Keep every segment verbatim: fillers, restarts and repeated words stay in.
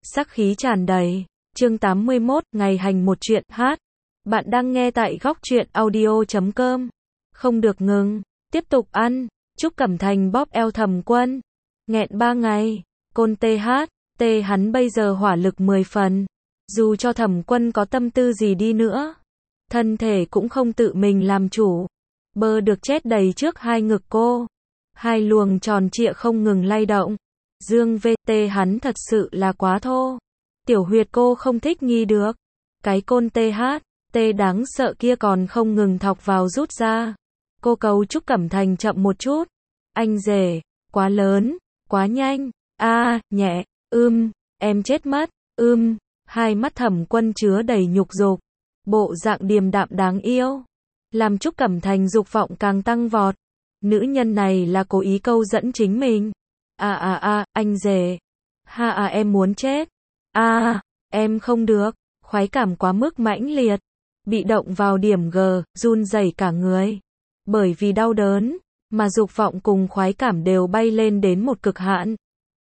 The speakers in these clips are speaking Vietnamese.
sắc khí tràn đầy. Chương tám mươi mốt, ngày hành một chuyện, hát. Bạn đang nghe tại góc truyện audio chấm com. Không được ngừng, tiếp tục ăn. Trúc Cẩm Thành bóp eo Thẩm Quân. Nghẹn ba ngày, côn tê hát, tê hắn bây giờ hỏa lực mười phần. Dù cho Thẩm Quân có tâm tư gì đi nữa, thân thể cũng không tự mình làm chủ. Bơ được chết đầy trước hai ngực cô. Hai luồng tròn trịa không ngừng lay động. Dương vê tê hắn thật sự là quá thô. Tiểu huyệt cô không thích nghi được. Cái côn tê hát, tê đáng sợ kia còn không ngừng thọc vào rút ra. Cô cầu Trúc Cẩm Thành chậm một chút. Anh rể, quá lớn, quá nhanh. A, à, nhẹ, ưm, em chết mất, ưm. Hai mắt Thẩm Quân chứa đầy nhục dục. Bộ dạng điềm đạm đáng yêu, làm Trúc Cẩm Thành dục vọng càng tăng vọt. Nữ nhân này là cố ý câu dẫn chính mình. À à à, anh rể. Ha à em muốn chết. À, em không được. Khoái cảm quá mức mãnh liệt. Bị động vào điểm G, run rẩy cả người. Bởi vì đau đớn, mà dục vọng cùng khoái cảm đều bay lên đến một cực hạn.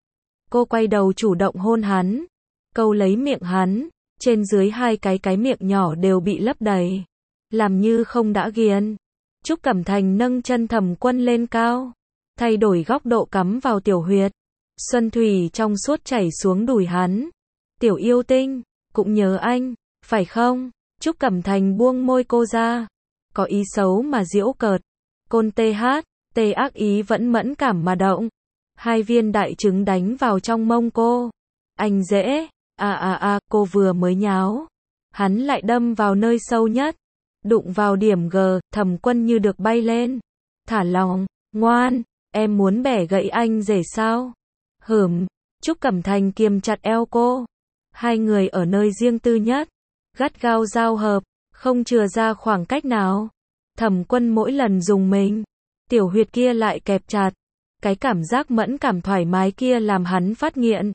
Cô quay đầu chủ động hôn hắn. Câu lấy miệng hắn. Trên dưới hai cái cái miệng nhỏ đều bị lấp đầy. Làm như không đã ghiền. Trúc Cẩm Thành nâng chân Thẩm Quân lên cao. Thay đổi góc độ cắm vào tiểu huyệt. Xuân thủy trong suốt chảy xuống đùi hắn. Tiểu yêu tinh, cũng nhớ anh, phải không? Trúc Cẩm Thành buông môi cô ra. Có ý xấu mà giễu cợt. Côn tê hát, tê ác ý vẫn mẫn cảm mà động. Hai viên đại trứng đánh vào trong mông cô. Anh dễ, à à à, cô vừa mới nháo. Hắn lại đâm vào nơi sâu nhất. Đụng vào điểm G, Thẩm Quân như được bay lên. Thả lòng, ngoan, em muốn bẻ gãy anh rể sao? Hửm, Trúc Cẩm Thành kiềm chặt eo cô. Hai người ở nơi riêng tư nhất. Gắt gao giao hợp, không chừa ra khoảng cách nào. Thẩm Quân mỗi lần dùng mình. Tiểu huyệt kia lại kẹp chặt. Cái cảm giác mẫn cảm thoải mái kia làm hắn phát nghiện.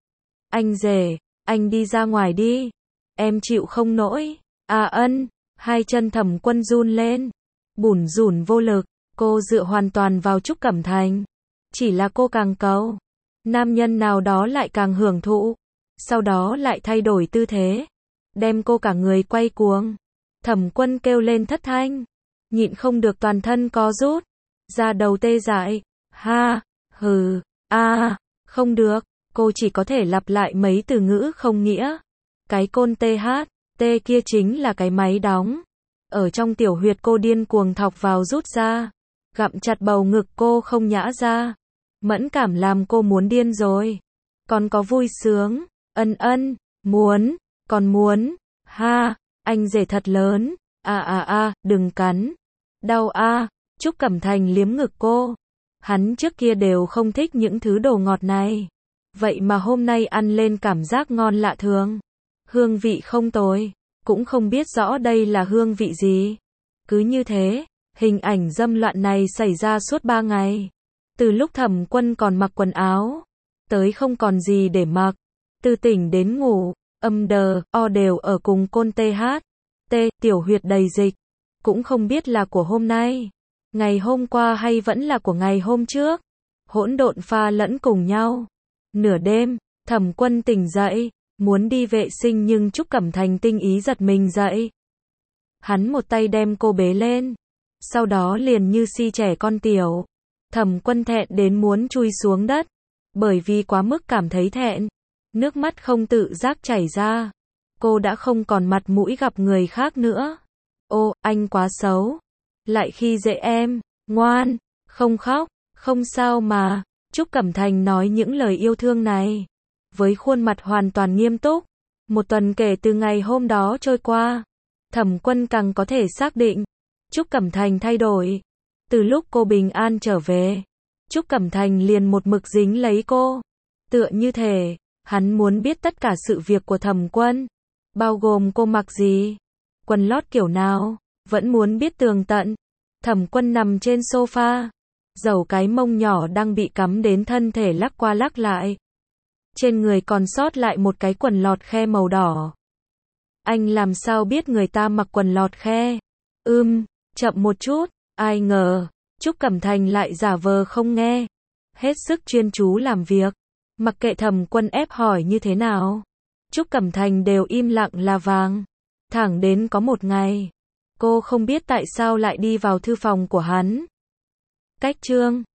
Anh rể, anh đi ra ngoài đi. Em chịu không nổi. À ân. Hai chân Thẩm Quân run lên. Bủn rủn vô lực. Cô dựa hoàn toàn vào Trúc Cẩm Thành. Chỉ là cô càng cầu. Nam nhân nào đó lại càng hưởng thụ. Sau đó lại thay đổi tư thế. Đem cô cả người quay cuồng. Thẩm Quân kêu lên thất thanh. Nhịn không được toàn thân co rút. Da đầu tê dại. Ha, hừ, a, à, không được. Cô chỉ có thể lặp lại mấy từ ngữ không nghĩa. Cái côn tê hát, tê kia chính là cái máy đóng. Ở trong tiểu huyệt cô điên cuồng thọc vào rút ra. Gặm chặt bầu ngực cô không nhã ra. Mẫn cảm làm cô muốn điên rồi. Còn có vui sướng, ân ân, muốn, còn muốn, ha, anh rể thật lớn, à à à, đừng cắn. Đau a, à. Trúc Cẩm Thành liếm ngực cô. Hắn trước kia đều không thích những thứ đồ ngọt này. Vậy mà hôm nay ăn lên cảm giác ngon lạ thường. Hương vị không tồi, cũng không biết rõ đây là hương vị gì. Cứ như thế, hình ảnh dâm loạn này xảy ra suốt ba ngày. Từ lúc Thẩm Quân còn mặc quần áo, tới không còn gì để mặc. Từ tỉnh đến ngủ, âm đờ, o đều ở cùng côn tê hát. Tê, tiểu huyệt đầy dịch. Cũng không biết là của hôm nay, ngày hôm qua hay vẫn là của ngày hôm trước. Hỗn độn pha lẫn cùng nhau. Nửa đêm, Thẩm Quân tỉnh dậy, muốn đi vệ sinh nhưng Trúc Cẩm Thành tinh ý giật mình dậy. Hắn một tay đem cô bế lên. Sau đó liền như si trẻ con tiểu. Thẩm Quân thẹn đến muốn chui xuống đất. Bởi vì quá mức cảm thấy thẹn. Nước mắt không tự giác chảy ra. Cô đã không còn mặt mũi gặp người khác nữa. Ô, anh quá xấu. Lại khi dễ em, ngoan, không khóc, không sao mà. Trúc Cẩm Thành nói những lời yêu thương này. Với khuôn mặt hoàn toàn nghiêm túc. Một tuần kể từ ngày hôm đó trôi qua. Thẩm Quân càng có thể xác định. Trúc Cẩm Thành thay đổi. Từ lúc cô bình an trở về. Trúc Cẩm Thành liền một mực dính lấy cô. Tựa như thể, hắn muốn biết tất cả sự việc của Thẩm Quân. Bao gồm cô mặc gì, quần lót kiểu nào, vẫn muốn biết tường tận. Thẩm Quân nằm trên sofa. Dầu cái mông nhỏ đang bị cắm đến thân thể lắc qua lắc lại. Trên người còn sót lại một cái quần lọt khe màu đỏ. Anh làm sao biết người ta mặc quần lọt khe? Ưm, chậm một chút, ai ngờ, Trúc Cẩm Thành lại giả vờ không nghe. Hết sức chuyên chú làm việc. Mặc kệ Thẩm Quân ép hỏi như thế nào, Trúc Cẩm Thành đều im lặng là vàng. Thẳng đến có một ngày, cô không biết tại sao lại đi vào thư phòng của hắn. Cách chương